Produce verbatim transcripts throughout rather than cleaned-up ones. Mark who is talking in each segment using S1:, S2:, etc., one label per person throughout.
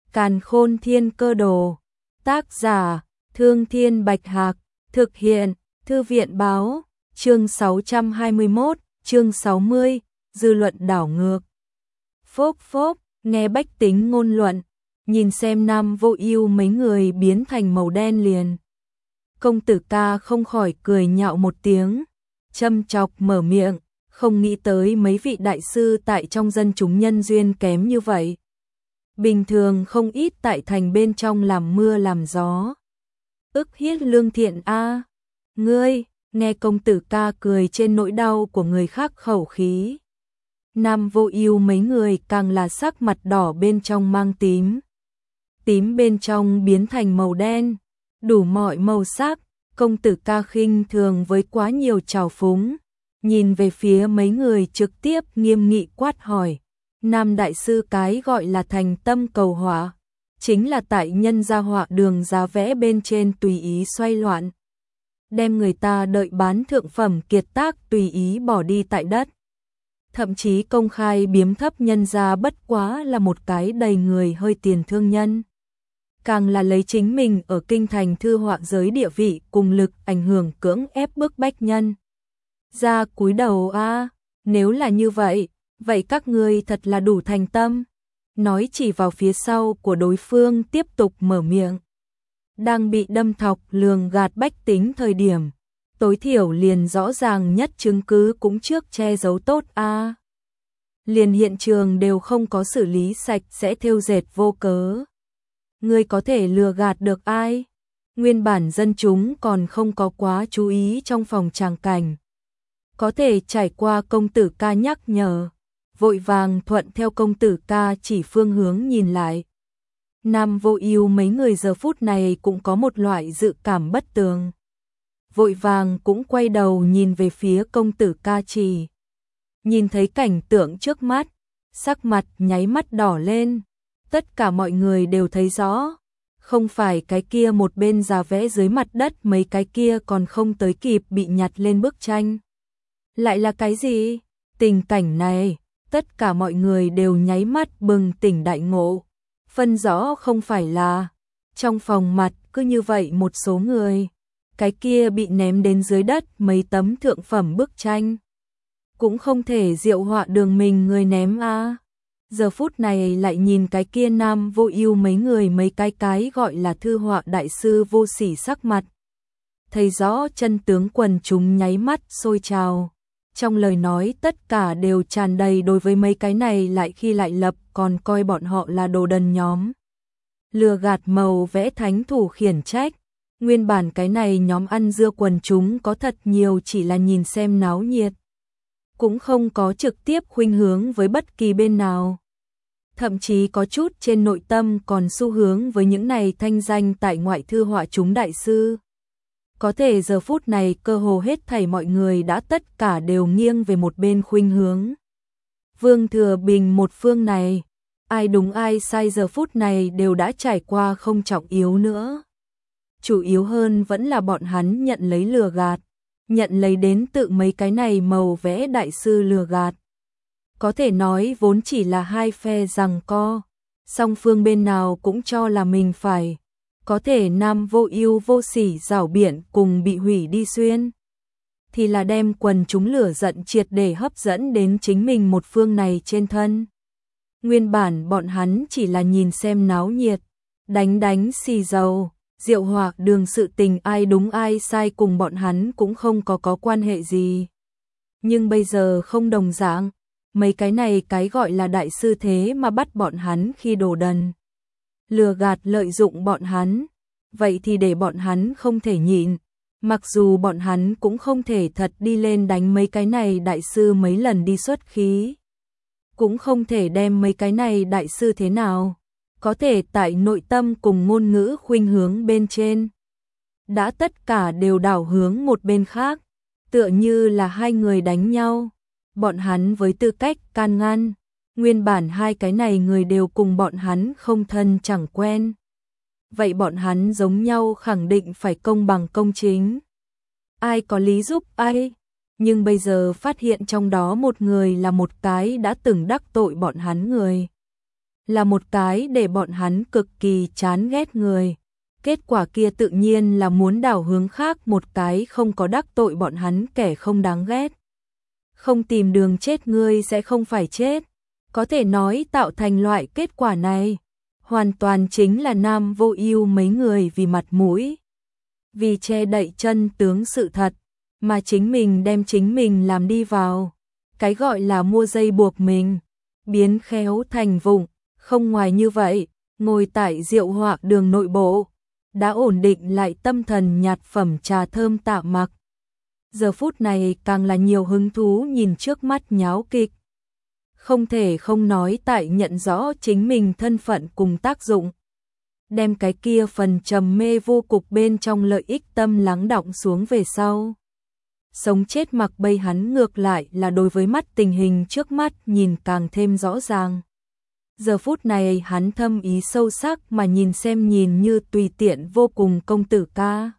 S1: Càn Khôn Thiên Cơ Đồ. Tác giả: Thương Thiên Bạch Hạc. Thực hiện: Thư viện Báo. Chương sáu trăm hai mươi mốt, chương sáu mươi, dư luận đảo ngược. Phốc phốc, nghe bách tính ngôn luận, nhìn xem Nam Vô Ưu mấy người biến thành màu đen liền. Công tử ca không khỏi cười nhạo một tiếng, châm chọc mở miệng, không nghĩ tới mấy vị đại sư tại trong dân chúng nhân duyên kém như vậy. Bình thường không ít tại thành bên trong làm mưa làm gió. Ức hiết lương thiện a, ngươi, nghe công tử ca cười trên nỗi đau của người khác khẩu khí. Nam Vô Ưu mấy người càng là sắc mặt đỏ bên trong mang tím. Tím bên trong biến thành màu đen, đủ mọi màu sắc, công tử ca khinh thường với quá nhiều trào phúng, nhìn về phía mấy người trực tiếp nghiêm nghị quát hỏi. Nam đại sư cái gọi là thành tâm cầu họa, chính là tại nhân gia họa đường giá vẽ bên trên tùy ý xoay loạn, đem người ta đợi bán thượng phẩm kiệt tác tùy ý bỏ đi tại đất. Thậm chí công khai biếm thấp nhân gia bất quá là một cái đầy người hơi tiền thương nhân. Càng là lấy chính mình ở kinh thành thư họa giới địa vị cùng lực ảnh hưởng cưỡng ép bức bách nhân ra cúi đầu a, nếu là như vậy, vậy các ngươi thật là đủ thành tâm. Nói chỉ vào phía sau của đối phương tiếp tục mở miệng. Đang bị đâm thọc lường gạt bách tính thời điểm, tối thiểu liền rõ ràng nhất chứng cứ cũng trước che giấu tốt a. Liền hiện trường đều không có xử lý sạch sẽ thêu dệt vô cớ. Ngươi có thể lừa gạt được ai? Nguyên bản dân chúng còn không có quá chú ý trong phòng tràng cảnh. Có thể trải qua công tử ca nhắc nhở, vội vàng thuận theo công tử ca chỉ phương hướng nhìn lại. Nam Vô Ưu mấy người giờ phút này cũng có một loại dự cảm bất tường. Vội vàng cũng quay đầu nhìn về phía công tử ca chỉ. Nhìn thấy cảnh tượng trước mắt, sắc mặt nháy mắt đỏ lên. Tất cả mọi người đều thấy rõ, không phải cái kia một bên giá vẽ dưới mặt đất mấy cái kia còn không tới kịp bị nhặt lên bức tranh. Lại là cái gì? Tình cảnh này, tất cả mọi người đều nháy mắt bừng tỉnh đại ngộ. Phân rõ không phải là trong phòng mặt cứ như vậy một số người, cái kia bị ném đến dưới đất mấy tấm thượng phẩm bức tranh. Cũng không thể diệu họa đường mình người ném a. Giờ phút này lại nhìn cái kia Nam Vô Ưu mấy người mấy cái cái gọi là thư họa đại sư vô sỉ sắc mặt. Thấy rõ chân tướng quần chúng nháy mắt sôi trào. Trong lời nói tất cả đều tràn đầy đối với mấy cái này lại khi lại lập còn coi bọn họ là đồ đần nhóm. Lừa gạt màu vẽ thánh thủ khiển trách. Nguyên bản cái này nhóm ăn dưa quần chúng có thật nhiều chỉ là nhìn xem náo nhiệt. Cũng không có trực tiếp khuynh hướng với bất kỳ bên nào. Thậm chí có chút trên nội tâm còn xu hướng với những này thanh danh tại ngoại thư họa chúng đại sư. Có thể giờ phút này cơ hồ hết thảy mọi người đã tất cả đều nghiêng về một bên khuynh hướng. Vương Thừa Bình một phương này, ai đúng ai sai giờ phút này đều đã trải qua không trọng yếu nữa. Chủ yếu hơn vẫn là bọn hắn nhận lấy lừa gạt, nhận lấy đến tự mấy cái này màu vẽ đại sư lừa gạt. Có thể nói vốn chỉ là hai phe giằng co, song phương bên nào cũng cho là mình phải. Có thể Nam Vô Ưu vô sỉ giảo biện cùng bị hủy đi xuyên. Thì là đem quần chúng lửa giận triệt để hấp dẫn đến chính mình một phương này trên thân. Nguyên bản bọn hắn chỉ là nhìn xem náo nhiệt, đánh đánh xì dầu, diệu họa đường sự tình ai đúng ai sai cùng bọn hắn cũng không có có quan hệ gì. Nhưng bây giờ không đồng dạng, mấy cái này cái gọi là đại sư thế mà bắt bọn hắn khi đồ đần. Lừa gạt lợi dụng bọn hắn, vậy thì để bọn hắn không thể nhịn, mặc dù bọn hắn cũng không thể thật đi lên đánh mấy cái này đại sư mấy lần đi xuất khí. Cũng không thể đem mấy cái này đại sư thế nào, có thể tại nội tâm cùng ngôn ngữ khuynh hướng bên trên. Đã tất cả đều đảo hướng một bên khác, tựa như là hai người đánh nhau, bọn hắn với tư cách can ngăn. Nguyên bản hai cái này người đều cùng bọn hắn không thân chẳng quen. Vậy bọn hắn giống nhau khẳng định phải công bằng công chính. Ai có lý giúp ai. Nhưng bây giờ phát hiện trong đó một người là một cái đã từng đắc tội bọn hắn người. là một cái để bọn hắn cực kỳ chán ghét người. Kết quả kia tự nhiên là muốn đảo hướng khác một cái không có đắc tội bọn hắn kẻ không đáng ghét. Không tìm đường chết ngươi sẽ không phải chết. Có thể nói tạo thành loại kết quả này, hoàn toàn chính là Nam Vô Ưu mấy người vì mặt mũi, vì che đậy chân tướng sự thật, mà chính mình đem chính mình làm đi vào. Cái gọi là mua dây buộc mình, biến khéo thành vụng, không ngoài như vậy, ngồi tại Diệu Họa Đường nội bộ, đã ổn định lại tâm thần nhạt phẩm trà thơm Tạ Mặc. Giờ phút này càng là nhiều hứng thú nhìn trước mắt nháo kịch. Không thể không nói tại nhận rõ chính mình thân phận cùng tác dụng. Đem cái kia phần trầm mê vô cục bên trong lợi ích tâm lắng đọng xuống về sau. Sống chết mặc bay hắn ngược lại là đối với mắt tình hình trước mắt nhìn càng thêm rõ ràng. Giờ phút này hắn thâm ý sâu sắc mà nhìn xem nhìn như tùy tiện vô cùng công tử ca.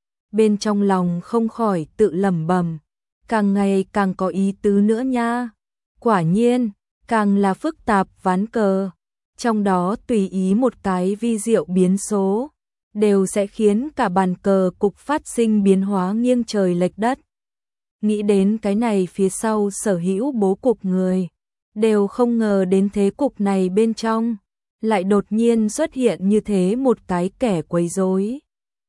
S1: Bên trong lòng không khỏi tự lẩm bẩm, càng ngày càng có ý tứ nữa nha. Quả nhiên, càng là phức tạp ván cờ, trong đó tùy ý một cái vi diệu biến số, đều sẽ khiến cả bàn cờ cục phát sinh biến hóa nghiêng trời lệch đất. Nghĩ đến cái này phía sau sở hữu bố cục người, đều không ngờ đến thế cục này bên trong, lại đột nhiên xuất hiện như thế một cái kẻ quấy rối.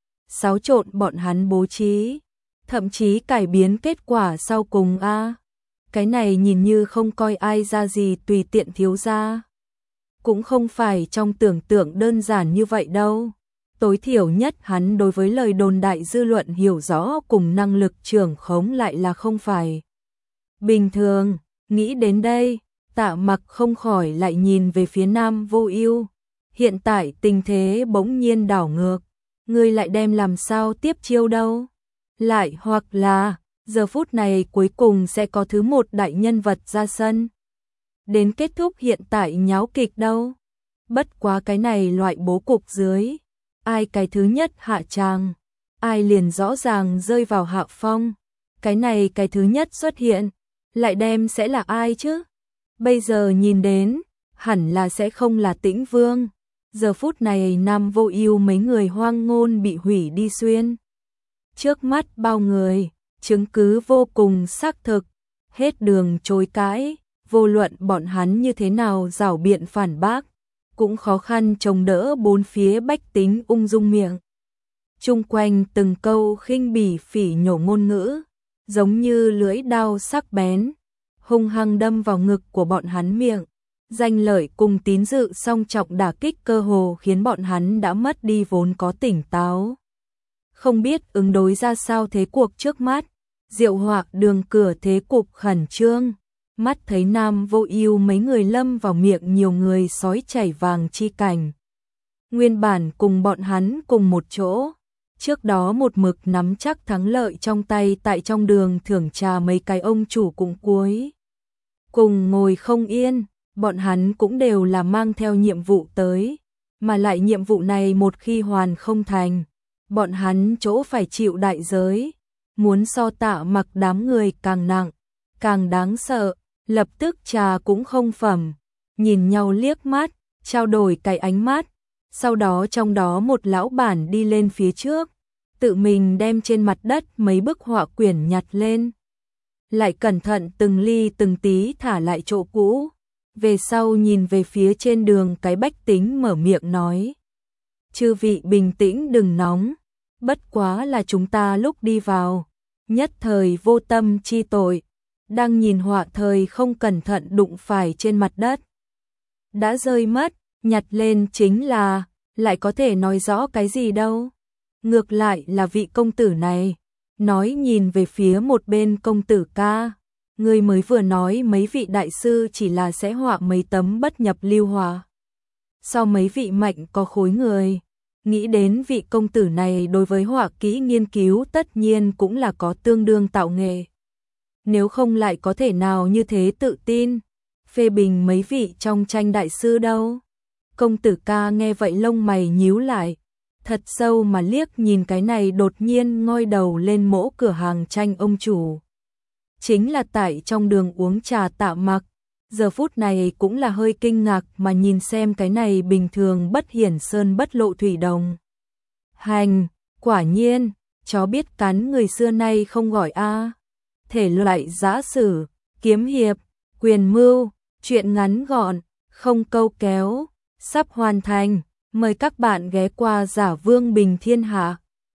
S1: Xáo trộn bọn hắn bố trí, thậm chí cải biến kết quả sau cùng a. À. Cái này nhìn như không coi ai ra gì tùy tiện thiếu gia. Cũng không phải trong tưởng tượng đơn giản như vậy đâu. Tối thiểu nhất hắn đối với lời đồn đại dư luận hiểu rõ cùng năng lực trưởng khống lại là không phải bình thường. Nghĩ đến đây, Tạ Mặc không khỏi lại nhìn về phía Nam Vô Ưu. Hiện tại tình thế bỗng nhiên đảo ngược, ngươi lại đem làm sao tiếp chiêu đâu? Lại hoặc là giờ phút này cuối cùng sẽ có thứ một đại nhân vật ra sân. Đến kết thúc hiện tại nháo kịch đâu. Bất quá cái này loại bố cục dưới, ai cái thứ nhất hạ tràng, ai liền rõ ràng rơi vào hạ phong. Cái này cái thứ nhất xuất hiện, lại đem sẽ là ai chứ? Bây giờ nhìn đến, hẳn là sẽ không là Tĩnh Vương. Giờ phút này Nam Vô Ưu mấy người hoang ngôn bị hủy đi xuyên. Trước mắt bao người, chứng cứ vô cùng xác thực, hết đường chối cãi, vô luận bọn hắn như thế nào giảo biện phản bác, cũng khó khăn chống đỡ bốn phía bách tính ung dung miệng. Chung quanh từng câu khinh bỉ phỉ nhổ ngôn ngữ, giống như lưỡi đao sắc bén, hung hăng đâm vào ngực của bọn hắn miệng. Danh lợi cùng tín dự song trọng đả kích cơ hồ khiến bọn hắn đã mất đi vốn có tỉnh táo. Không biết ứng đối ra sao thế cuộc trước mắt, Diệu Họa Đường cửa thế cục khẩn trương, mắt thấy Nam Vô Ưu mấy người lâm vào miệng nhiều người sói chảy vàng chi cảnh. Nguyên bản cùng bọn hắn cùng một chỗ, trước đó một mực nắm chắc thắng lợi trong tay tại trong đường thưởng trà mấy cái ông chủ cũng cuối cùng ngồi không yên. Bọn hắn cũng đều là mang theo nhiệm vụ tới, mà lại nhiệm vụ này một khi hoàn không thành, bọn hắn chỗ phải chịu đại giới, muốn so Tạ Mặc đám người càng nặng, càng đáng sợ, lập tức trà cũng không phẩm, nhìn nhau liếc mắt, trao đổi cái ánh mắt, sau đó trong đó một lão bản đi lên phía trước, tự mình đem trên mặt đất mấy bức họa quyển nhặt lên, lại cẩn thận từng ly từng tí thả lại chỗ cũ. Về sau nhìn về phía trên đường cái bách tính mở miệng nói: chư vị bình tĩnh đừng nóng, bất quá là chúng ta lúc đi vào, nhất thời vô tâm chi tội, đang nhìn họa thời không cẩn thận đụng phải trên mặt đất. Đã rơi mất, nhặt lên chính là, lại có thể nói rõ cái gì đâu. Ngược lại là vị công tử này, nói nhìn về phía một bên công tử ca. Người mới vừa nói mấy vị đại sư chỉ là sẽ họa mấy tấm bất nhập lưu họa. Sau mấy vị mạnh có khối người, nghĩ đến vị công tử này đối với họa kỹ nghiên cứu tất nhiên cũng là có tương đương tạo nghệ. Nếu không lại có thể nào như thế tự tin, phê bình mấy vị trong tranh đại sư đâu. Công tử ca nghe vậy lông mày nhíu lại, thật sâu mà liếc nhìn cái này đột nhiên ngoi đầu lên mỗ cửa hàng tranh ông chủ. Chính là tại trong đường uống trà Tạ Mặc, giờ phút này cũng là hơi kinh ngạc mà nhìn xem cái này bình thường bất hiển sơn bất lộ thủy đồng. Hành, quả nhiên, chó biết cắn người xưa nay không gọi a. Thể loại giã sử, kiếm hiệp, quyền mưu, truyện ngắn gọn, không câu kéo, sắp hoàn thành. Mời các bạn ghé qua Giả Vương Bình Thiên Hạ.